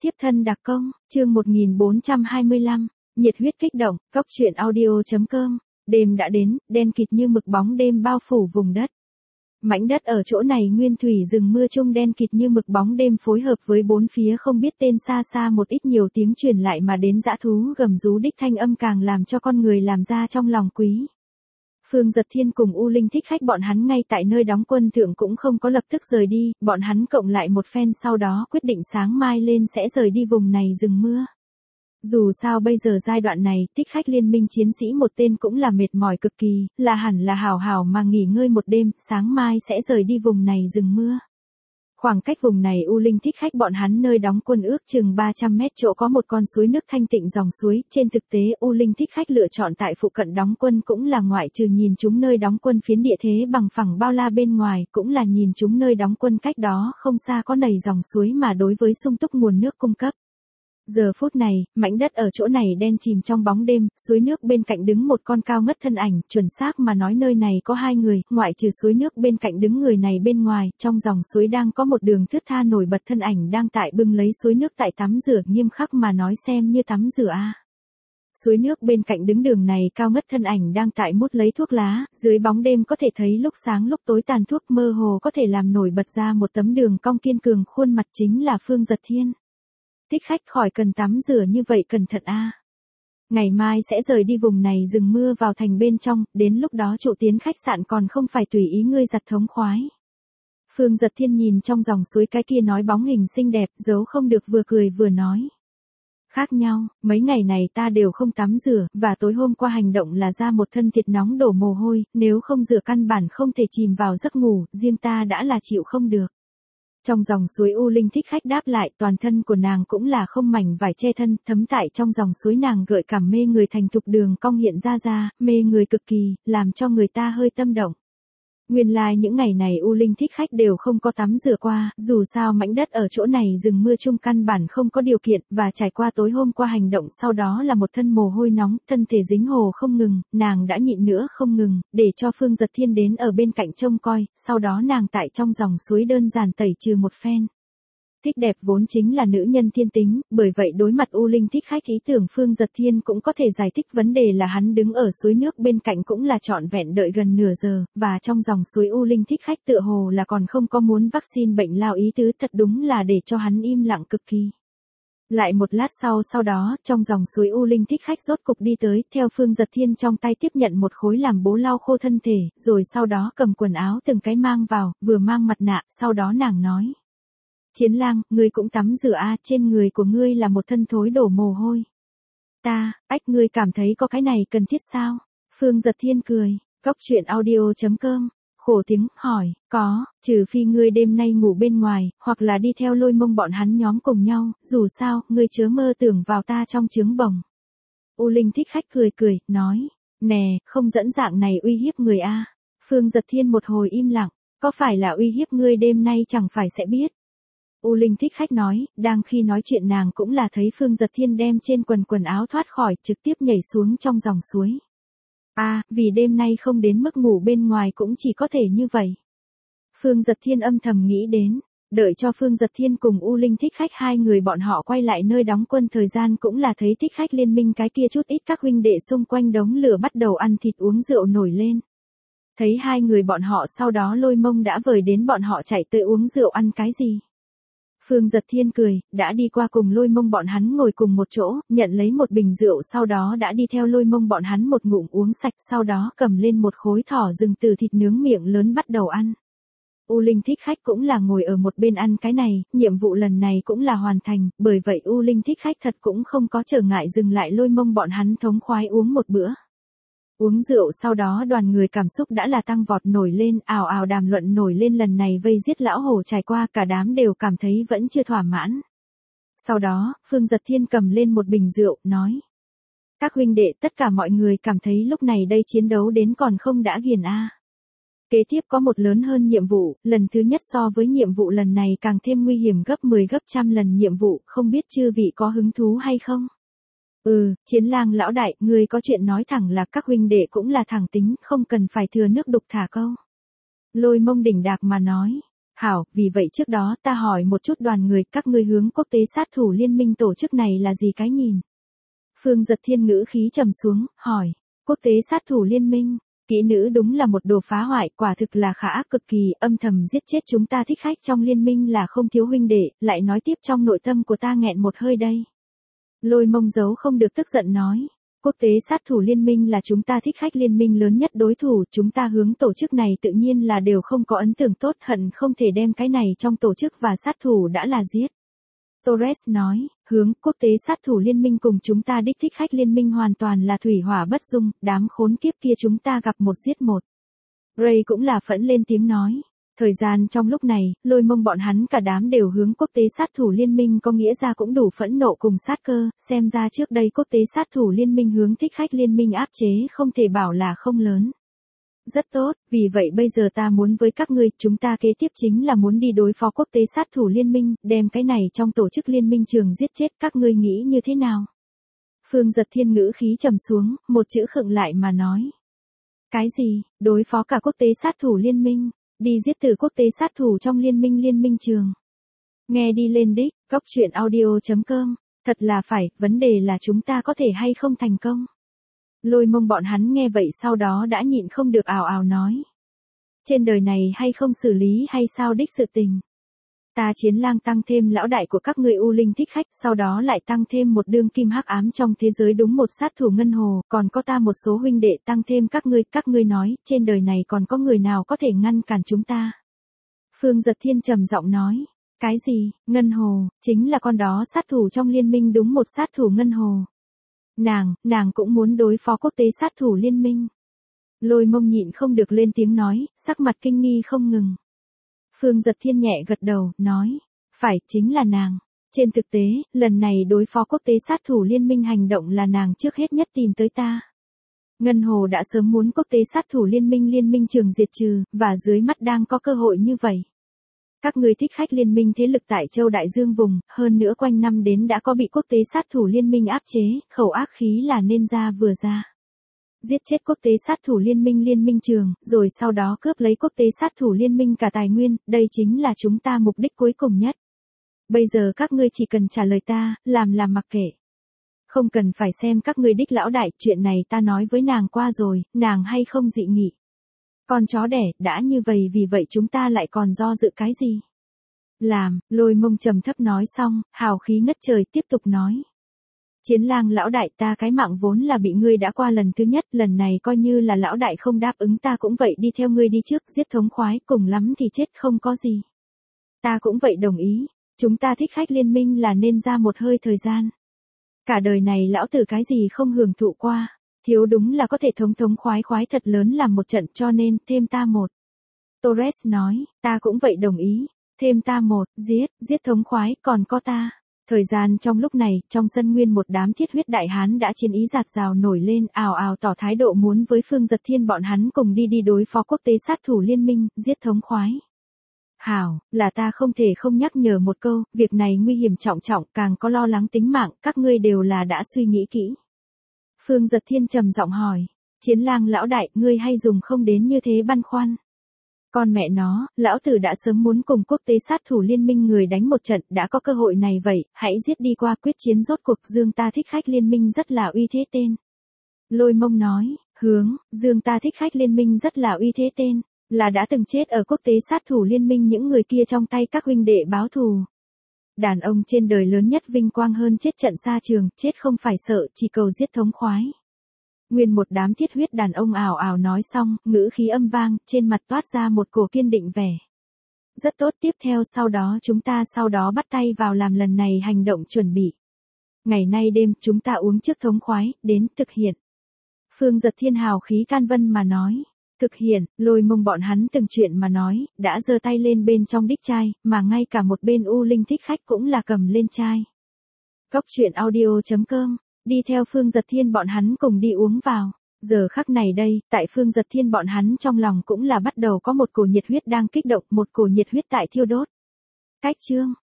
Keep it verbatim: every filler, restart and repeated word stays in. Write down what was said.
Tiếp thân đặc công, chương một nghìn bốn trăm hai mươi lăm, nhiệt huyết kích động, cốc truyện audio chấm com, đêm đã đến, đen kịt như mực bóng đêm bao phủ vùng đất. Mảnh đất ở chỗ này nguyên thủy rừng mưa chung đen kịt như mực bóng đêm phối hợp với bốn phía không biết tên xa xa một ít nhiều tiếng truyền lại mà đến dã thú gầm rú đích thanh âm càng làm cho con người làm ra trong lòng quý. Phương Giật Thiên cùng U Linh Thích Khách bọn hắn ngay tại nơi đóng quân thượng cũng không có lập tức rời đi, bọn hắn cộng lại một phen sau đó quyết định sáng mai lên sẽ rời đi vùng này rừng mưa. Dù sao bây giờ giai đoạn này, Thích Khách liên minh chiến sĩ một tên cũng là mệt mỏi cực kỳ, là hẳn là hào hào mà nghỉ ngơi một đêm, sáng mai sẽ rời đi vùng này rừng mưa. Khoảng cách vùng này U Linh Thích Khách bọn hắn nơi đóng quân ước chừng ba trăm mét chỗ có một con suối nước thanh tịnh dòng suối, trên thực tế U Linh Thích Khách lựa chọn tại phụ cận đóng quân cũng là ngoại trừ nhìn chúng nơi đóng quân phiến địa thế bằng phẳng bao la bên ngoài, cũng là nhìn chúng nơi đóng quân cách đó không xa có nầy dòng suối mà đối với sung túc nguồn nước cung cấp. Giờ phút này, mảnh đất ở chỗ này đen chìm trong bóng đêm, suối nước bên cạnh đứng một con cao ngất thân ảnh, chuẩn xác mà nói nơi này có hai người, ngoại trừ suối nước bên cạnh đứng người này bên ngoài, trong dòng suối đang có một đường thướt tha nổi bật thân ảnh đang tại bưng lấy suối nước tại tắm rửa, nghiêm khắc mà nói xem như tắm rửa a. Suối nước bên cạnh đứng đường này cao ngất thân ảnh đang tại mút lấy thuốc lá, dưới bóng đêm có thể thấy lúc sáng lúc tối tàn thuốc mơ hồ có thể làm nổi bật ra một tấm đường cong kiên cường khuôn mặt chính là Phương Giật Thiên. Thích Khách khỏi cần tắm rửa như vậy cẩn thận a. Ngày mai sẽ rời đi vùng này rừng mưa vào thành bên trong, đến lúc đó trụ tiến khách sạn còn không phải tùy ý ngươi giặt thống khoái. Phương Giật Thiên nhìn trong dòng suối cái kia nói bóng hình xinh đẹp, giấu không được vừa cười vừa nói. Khác nhau, mấy ngày này ta đều không tắm rửa, và tối hôm qua hành động là ra một thân thịt nóng đổ mồ hôi, nếu không rửa căn bản không thể chìm vào giấc ngủ, riêng ta đã là chịu không được. Trong dòng suối U Linh Thích Khách đáp lại, toàn thân của nàng cũng là không mảnh vải che thân, thấm tại trong dòng suối nàng gợi cảm mê người thành thục đường cong hiện ra ra, mê người cực kỳ, làm cho người ta hơi tâm động. Nguyên lai like những ngày này U Linh Thích Khách đều không có tắm rửa qua, dù sao mảnh đất ở chỗ này rừng mưa chung căn bản không có điều kiện, và trải qua tối hôm qua hành động sau đó là một thân mồ hôi nóng, thân thể dính hồ không ngừng, nàng đã nhịn nữa không ngừng, để cho Phương Giật Thiên đến ở bên cạnh trông coi, sau đó nàng tại trong dòng suối đơn giản tẩy trừ một phen. Thích đẹp vốn chính là nữ nhân thiên tính, bởi vậy đối mặt U Linh Thích Khách ý tưởng Phương Giật Thiên cũng có thể giải thích vấn đề là hắn đứng ở suối nước bên cạnh cũng là trọn vẹn đợi gần nửa giờ, và trong dòng suối U Linh Thích Khách tựa hồ là còn không có muốn vaccine bệnh lao ý tứ, thật đúng là để cho hắn im lặng cực kỳ. Lại một lát sau sau đó, trong dòng suối U Linh Thích Khách rốt cục đi tới, theo Phương Giật Thiên trong tay tiếp nhận một khối làm bố lau khô thân thể, rồi sau đó cầm quần áo từng cái mang vào, vừa mang mặt nạ, sau đó nàng nói. Chiến lang, ngươi cũng tắm rửa a, trên người của ngươi là một thân thối đổ mồ hôi. Ta, ách ngươi cảm thấy có cái này cần thiết sao? Phương Giật Thiên cười, cốc truyện audio chấm com, khổ tiếng, hỏi, có, trừ phi ngươi đêm nay ngủ bên ngoài, hoặc là đi theo Lôi Mông bọn hắn nhóm cùng nhau, dù sao, ngươi chớ mơ tưởng vào ta trong trứng bồng. U Linh Thích Khách cười cười, nói, nè, không dẫn dạng này uy hiếp người a. Phương Giật Thiên một hồi im lặng, có phải là uy hiếp ngươi đêm nay chẳng phải sẽ biết. U Linh Thích Khách nói, đang khi nói chuyện nàng cũng là thấy Phương Giật Thiên đem trên quần quần áo thoát khỏi, trực tiếp nhảy xuống trong dòng suối. A, à, vì đêm nay không đến mức ngủ bên ngoài cũng chỉ có thể như vậy. Phương Giật Thiên âm thầm nghĩ đến, đợi cho Phương Giật Thiên cùng U Linh Thích Khách hai người bọn họ quay lại nơi đóng quân thời gian cũng là thấy Thích Khách liên minh cái kia chút ít các huynh đệ xung quanh đống lửa bắt đầu ăn thịt uống rượu nổi lên. Thấy hai người bọn họ sau đó Lôi Mông đã vời đến bọn họ chạy tới uống rượu ăn cái gì. Phương Giật Thiên cười, đã đi qua cùng Lôi Mông bọn hắn ngồi cùng một chỗ, nhận lấy một bình rượu sau đó đã đi theo Lôi Mông bọn hắn một ngụm uống sạch sau đó cầm lên một khối thỏ rừng từ thịt nướng miệng lớn bắt đầu ăn. U Linh Thích Khách cũng là ngồi ở một bên ăn cái này, nhiệm vụ lần này cũng là hoàn thành, bởi vậy U Linh Thích Khách thật cũng không có trở ngại dừng lại Lôi Mông bọn hắn thống khoái uống một bữa. Uống rượu sau đó đoàn người cảm xúc đã là tăng vọt nổi lên, ào ào đàm luận nổi lên lần này vây giết lão hổ trải qua cả đám đều cảm thấy vẫn chưa thỏa mãn. Sau đó, Phương Giật Thiên cầm lên một bình rượu, nói. Các huynh đệ tất cả mọi người cảm thấy lúc này đây chiến đấu đến còn không đã ghiền a. Kế tiếp có một lớn hơn nhiệm vụ, lần thứ nhất so với nhiệm vụ lần này càng thêm nguy hiểm gấp mười gấp trăm lần nhiệm vụ, không biết chư vị có hứng thú hay không? Ừ, Chiến lang lão đại, ngươi có chuyện nói thẳng là các huynh đệ cũng là thẳng tính, không cần phải thừa nước đục thả câu. Lôi Mông đỉnh đạc mà nói, Hảo, vì vậy trước đó ta hỏi một chút đoàn người, các ngươi hướng quốc tế sát thủ liên minh tổ chức này là gì cái nhìn? Phương Giật Thiên ngữ khí trầm xuống, hỏi, quốc tế sát thủ liên minh, kỹ nữ đúng là một đồ phá hoại, quả thực là khả ác cực kỳ, âm thầm giết chết chúng ta thích khách trong liên minh là không thiếu huynh đệ, lại nói tiếp trong nội tâm của ta nghẹn một hơi đây. Lôi Mông giấu không được tức giận nói. Quốc tế sát thủ liên minh là chúng ta thích khách liên minh lớn nhất đối thủ, chúng ta hướng tổ chức này tự nhiên là đều không có ấn tượng tốt, hận không thể đem cái này trong tổ chức và sát thủ đã là giết. Torres nói, hướng quốc tế sát thủ liên minh cùng chúng ta đích thích khách liên minh hoàn toàn là thủy hỏa bất dung, đám khốn kiếp kia chúng ta gặp một giết một. Ray cũng là phẫn lên tiếng nói. Thời gian trong lúc này, Lôi Mông bọn hắn cả đám đều hướng quốc tế sát thủ liên minh có nghĩa ra cũng đủ phẫn nộ cùng sát cơ, xem ra trước đây quốc tế sát thủ liên minh hướng thích khách liên minh áp chế không thể bảo là không lớn. Rất tốt, vì vậy bây giờ ta muốn với các ngươi, chúng ta kế tiếp chính là muốn đi đối phó quốc tế sát thủ liên minh, đem cái này trong tổ chức liên minh trường giết chết, các ngươi nghĩ như thế nào? Phương Giật Thiên ngữ khí trầm xuống, một chữ khựng lại mà nói. Cái gì, đối phó cả quốc tế sát thủ liên minh? Đi giết từ quốc tế sát thủ trong liên minh liên minh trường. Nghe đi lên đích, góc truyện audio chấm com, thật là phải, vấn đề là chúng ta có thể hay không thành công. Lôi Mông bọn hắn nghe vậy sau đó đã nhịn không được ào ào nói. Trên đời này hay không xử lý hay sao đích sự tình. Ta Chiến Lang tăng thêm lão đại của các ngươi U Linh thích khách, sau đó lại tăng thêm một đương kim hắc ám trong thế giới đúng một sát thủ ngân hồ, còn có ta một số huynh đệ tăng thêm các ngươi, các ngươi nói, trên đời này còn có người nào có thể ngăn cản chúng ta. Phương Giật Thiên trầm giọng nói, cái gì, ngân hồ, chính là con đó sát thủ trong liên minh đúng một sát thủ ngân hồ. Nàng, nàng cũng muốn đối phó quốc tế sát thủ liên minh. Lôi Mông nhịn không được lên tiếng nói, sắc mặt kinh nghi không ngừng. Phương Giật Thiên nhẹ gật đầu, nói, phải, chính là nàng. Trên thực tế, lần này đối phó quốc tế sát thủ liên minh hành động là nàng trước hết nhất tìm tới ta. Ngân Hồ đã sớm muốn quốc tế sát thủ liên minh liên minh trường diệt trừ, và dưới mắt đang có cơ hội như vậy. Các người thích khách liên minh thế lực tại Châu Đại Dương vùng, hơn nữa quanh năm đến đã có bị quốc tế sát thủ liên minh áp chế, khẩu ác khí là nên ra vừa ra. Giết chết quốc tế sát thủ liên minh liên minh trường, rồi sau đó cướp lấy quốc tế sát thủ liên minh cả tài nguyên, đây chính là chúng ta mục đích cuối cùng nhất. Bây giờ các ngươi chỉ cần trả lời ta, làm làm mặc kệ. Không cần phải xem các ngươi đích lão đại, chuyện này ta nói với nàng qua rồi, nàng hay không dị nghị. Con chó đẻ, đã như vậy vì vậy chúng ta lại còn do dự cái gì? Làm, Lôi Mông trầm thấp nói xong, hào khí ngất trời tiếp tục nói. Chiến Lang lão đại, ta cái mạng vốn là bị ngươi đã qua lần thứ nhất, lần này coi như là lão đại không đáp ứng ta cũng vậy đi theo ngươi đi trước, giết thống khoái, cùng lắm thì chết không có gì. Ta cũng vậy đồng ý, chúng ta thích khách liên minh là nên ra một hơi thời gian. Cả đời này lão tử cái gì không hưởng thụ qua, thiếu đúng là có thể thống thống khoái khoái thật lớn làm một trận, cho nên, thêm ta một. Torres nói, ta cũng vậy đồng ý, thêm ta một, giết, giết thống khoái, còn có ta. Thời gian trong lúc này, trong sân nguyên một đám thiết huyết đại hán đã chiến ý giạt rào nổi lên, ào ào tỏ thái độ muốn với Phương Giật Thiên bọn hắn cùng đi đi đối phó quốc tế sát thủ liên minh, giết thống khoái. Hảo, là ta không thể không nhắc nhở một câu, việc này nguy hiểm trọng trọng, càng có lo lắng tính mạng, các ngươi đều là đã suy nghĩ kỹ. Phương Giật Thiên trầm giọng hỏi, Chiến Lang lão đại, ngươi hay dùng không đến như thế băn khoăn. Con mẹ nó, lão tử đã sớm muốn cùng quốc tế sát thủ liên minh người đánh một trận, đã có cơ hội này vậy, hãy giết đi qua quyết chiến rốt cuộc, Dương ta thích khách liên minh rất là uy thế tên. Lôi Mông nói, hướng, Dương ta thích khách liên minh rất là uy thế tên, là đã từng chết ở quốc tế sát thủ liên minh những người kia trong tay các huynh đệ báo thù. Đàn ông trên đời lớn nhất vinh quang hơn chết trận xa trường, chết không phải sợ, chỉ cầu giết thống khoái. Nguyên một đám thiết huyết đàn ông ào ào nói xong, ngữ khí âm vang, trên mặt toát ra một cổ kiên định vẻ. Rất tốt, tiếp theo sau đó chúng ta sau đó bắt tay vào làm lần này hành động chuẩn bị. Ngày nay đêm, chúng ta uống trước thống khoái, đến thực hiện. Phương Giật Thiên hào khí can vân mà nói. Thực hiện, Lôi Mông bọn hắn từng chuyện mà nói, đã giơ tay lên bên trong đích chai, mà ngay cả một bên U Linh thích khách cũng là cầm lên chai. Góc truyện audio chấm com, đi theo Phương Giật Thiên bọn hắn cùng đi uống vào. Giờ khắc này đây, tại Phương Giật Thiên bọn hắn trong lòng cũng là bắt đầu có một cổ nhiệt huyết đang kích động, một cổ nhiệt huyết tại thiêu đốt. Cách chương